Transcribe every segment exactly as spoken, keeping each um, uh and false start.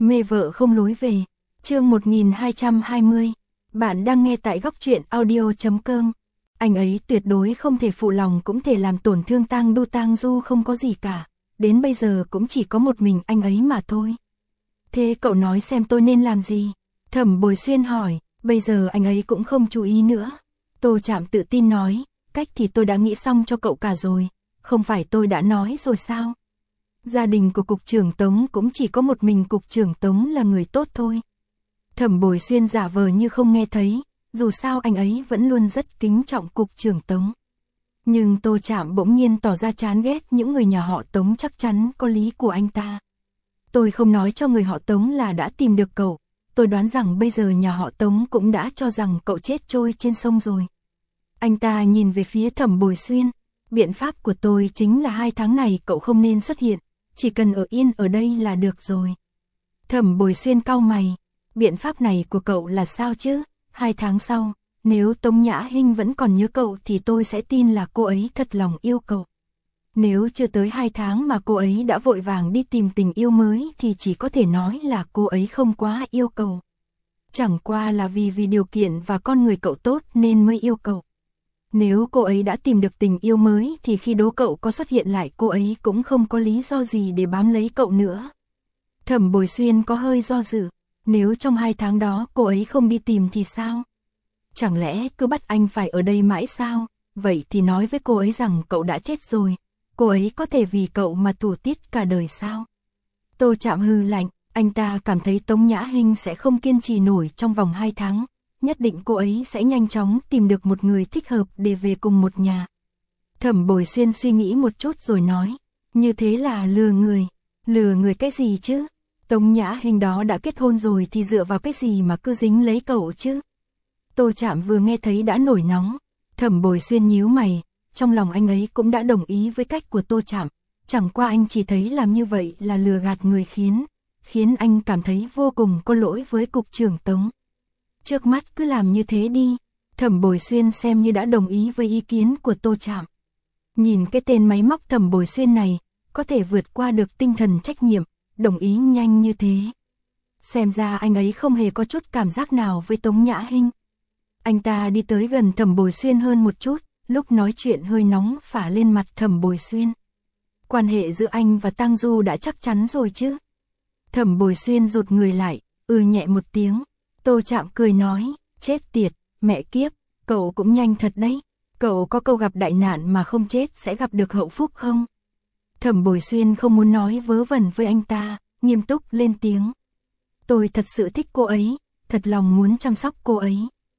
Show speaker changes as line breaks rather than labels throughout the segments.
Mê vợ không lối về. Chương một nghìn hai trăm hai mươi. Bạn đang nghe tại góc truyện audio chấm com. Anh ấy tuyệt đối không thể phụ lòng cũng thể làm tổn thương Tang Du. Tang Du không có gì cả, đến bây giờ cũng chỉ có một mình anh ấy mà thôi. Thế cậu nói xem tôi nên làm gì? Thẩm Bồi Xuyên hỏi. Bây giờ anh ấy cũng không chú ý nữa. Tô Trạm tự tin nói, cách thì tôi đã nghĩ xong cho cậu cả rồi, không phải tôi đã nói rồi sao? Gia đình của cục trưởng Tống cũng chỉ có một mình cục trưởng Tống là người tốt thôi. Thẩm Bồi Xuyên giả vờ như không nghe thấy, dù sao anh ấy vẫn luôn rất kính trọng cục trưởng Tống. Nhưng Tô Trạm bỗng nhiên tỏ ra chán ghét những người nhà họ Tống, chắc chắn có lý của anh ta. Tôi không nói cho người họ Tống là đã tìm được cậu, tôi đoán rằng bây giờ nhà họ Tống cũng đã cho rằng cậu chết trôi trên sông rồi. Anh ta nhìn về phía Thẩm Bồi Xuyên, biện pháp của tôi chính là hai tháng này cậu không nên xuất hiện, chỉ cần ở yên ở đây là được rồi. Thẩm Bồi Xuyên cau mày, biện pháp này của cậu là sao chứ? Hai tháng sau, nếu Tống Nhã Hinh vẫn còn nhớ cậu thì tôi sẽ tin là cô ấy thật lòng yêu cậu. Nếu chưa tới hai tháng mà cô ấy đã vội vàng đi tìm tình yêu mới thì chỉ có thể nói là cô ấy không quá yêu cậu. Chẳng qua là vì vì điều kiện và con người cậu tốt nên mới yêu cậu. Nếu cô ấy đã tìm được tình yêu mới thì khi đố cậu có xuất hiện lại cô ấy cũng không có lý do gì để bám lấy cậu nữa. Thẩm Bồi Xuyên có hơi do dự, nếu trong hai tháng đó cô ấy không đi tìm thì sao? Chẳng lẽ cứ bắt anh phải ở đây mãi sao? Vậy thì nói với cô ấy rằng cậu đã chết rồi, cô ấy có thể vì cậu mà tủa tiết cả đời sao? Tô Trạm hừ lạnh, anh ta cảm thấy Tống Nhã Hinh sẽ không kiên trì nổi trong vòng hai tháng. Nhất định cô ấy sẽ nhanh chóng tìm được một người thích hợp để về cùng một nhà. Thẩm Bồi Xuyên suy nghĩ một chút rồi nói, như thế là lừa người. Lừa người cái gì chứ? Tống Nhã Hinh đó đã kết hôn rồi thì dựa vào cái gì mà cứ dính lấy cậu chứ? Tô Trạm vừa nghe thấy đã nổi nóng. Thẩm Bồi Xuyên nhíu mày, trong lòng anh ấy cũng đã đồng ý với cách của Tô Trạm, chẳng qua anh chỉ thấy làm như vậy là lừa gạt người khiến, khiến anh cảm thấy vô cùng có lỗi với cục trưởng Tống. Trước mắt cứ làm như thế đi. Thẩm Bồi Xuyên xem như đã đồng ý với ý kiến của Tô Trạm. Nhìn cái tên máy móc Thẩm Bồi Xuyên này, có thể vượt qua được tinh thần trách nhiệm, đồng ý nhanh như thế. Xem ra anh ấy không hề có chút cảm giác nào với Tống Nhã Hinh. Anh ta đi tới gần Thẩm Bồi Xuyên hơn một chút, lúc nói chuyện hơi nóng phả lên mặt Thẩm Bồi Xuyên. Quan hệ giữa anh và Tang Du đã chắc chắn rồi chứ? Thẩm Bồi Xuyên rụt người lại, ừ nhẹ một tiếng. Tô Trạm cười nói, chết tiệt, mẹ kiếp, cậu cũng nhanh thật đấy. Cậu có câu gặp đại nạn mà không chết sẽ gặp được hậu phúc không? Thẩm Bồi Xuyên không muốn nói vớ vẩn với anh ta, nghiêm túc lên tiếng. Tôi thật sự thích cô ấy, thật lòng muốn chăm sóc cô ấy.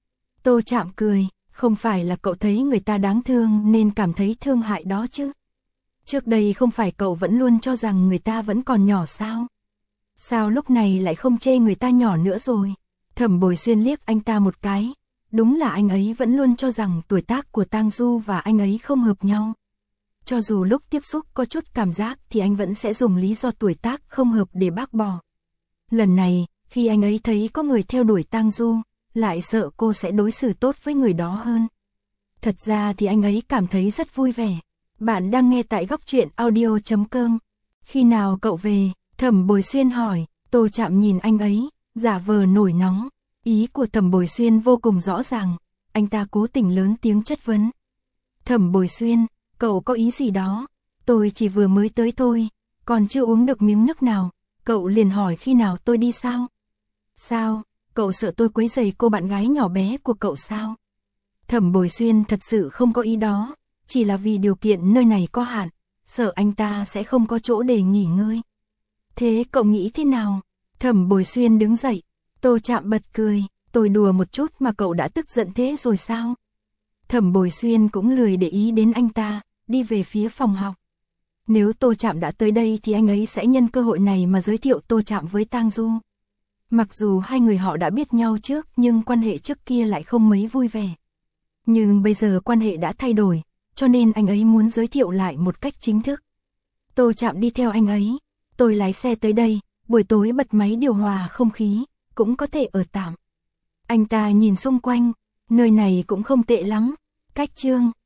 Tô Trạm cười, không phải là cậu thấy người ta đáng thương nên cảm thấy thương hại đó chứ? Trước đây không phải cậu vẫn luôn cho rằng người ta vẫn còn nhỏ sao? Sao lúc này lại không chê người ta nhỏ nữa rồi? Thẩm Bồi Xuyên liếc anh ta một cái, đúng là anh ấy vẫn luôn cho rằng tuổi tác của Tang Du và anh ấy không hợp nhau. Cho dù lúc tiếp xúc có chút cảm giác thì anh vẫn sẽ dùng lý do tuổi tác không hợp để bác bỏ. Lần này, khi anh ấy thấy có người theo đuổi Tang Du, lại sợ cô sẽ đối xử tốt với người đó hơn. Thật ra thì anh ấy cảm thấy rất vui vẻ. Bạn đang nghe tại góc truyện audio chấm com. Khi nào cậu về? Thẩm Bồi Xuyên hỏi. Tô Trạm nhìn anh ấy, giả vờ nổi nóng. Ý của Thẩm Bồi Xuyên vô cùng rõ ràng, anh ta cố tình lớn tiếng chất vấn. Thẩm Bồi Xuyên, cậu có ý gì đó? Tôi chỉ vừa mới tới thôi, còn chưa uống được miếng nước nào, cậu liền hỏi khi nào tôi đi sao? Sao, cậu sợ tôi quấy rầy cô bạn gái nhỏ bé của cậu sao? Thẩm Bồi Xuyên thật sự không có ý đó, chỉ là vì điều kiện nơi này có hạn, sợ anh ta sẽ không có chỗ để nghỉ ngơi. Thế cậu nghĩ thế nào? Thẩm Bồi Xuyên đứng dậy. Tô Trạm bật cười, tôi đùa một chút mà cậu đã tức giận thế rồi sao? Thẩm Bồi Xuyên cũng lười để ý đến anh ta, đi về phía phòng học. Nếu Tô Trạm đã tới đây thì anh ấy sẽ nhân cơ hội này mà giới thiệu Tô Trạm với Tang Du. Mặc dù hai người họ đã biết nhau trước nhưng quan hệ trước kia lại không mấy vui vẻ. Nhưng bây giờ quan hệ đã thay đổi, cho nên anh ấy muốn giới thiệu lại một cách chính thức. Tô Trạm đi theo anh ấy, tôi lái xe tới đây, buổi tối bật máy điều hòa không khí, cũng có thể ở tạm. Anh ta nhìn xung quanh, nơi này cũng không tệ lắm, cách Trương